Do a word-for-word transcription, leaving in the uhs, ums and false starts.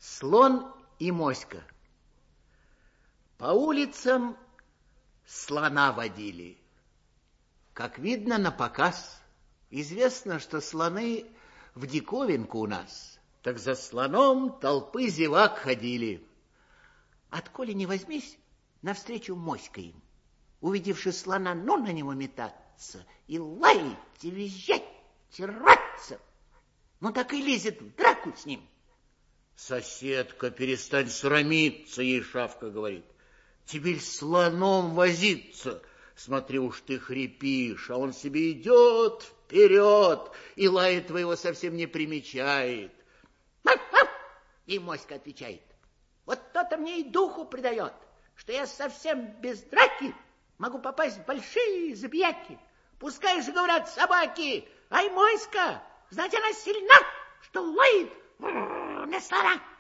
Слон и моська. По улицам слона водили. Как видно, на показ. Известно, что слоны в диковинку у нас. Так за слоном толпы зевак ходили. Отколи не возьмись, навстречу моська им. Увидевши слона, ну на него метаться, и лаять, и визжать, и рваться. Ну так и лезет в драку с ним. Соседка, перестань срамиться, ей Шавка говорит. Теперь слоном возиться. Смотри уж ты хрипишь, а он себе идет вперед и лает твоего совсем не примечает. И моська отвечает: вот то-то мне и духу придает, что я совсем без драки могу попасть в большие забияки. Пускай же говорят собаки: ай, моська, знать она сильна, что лает на слона.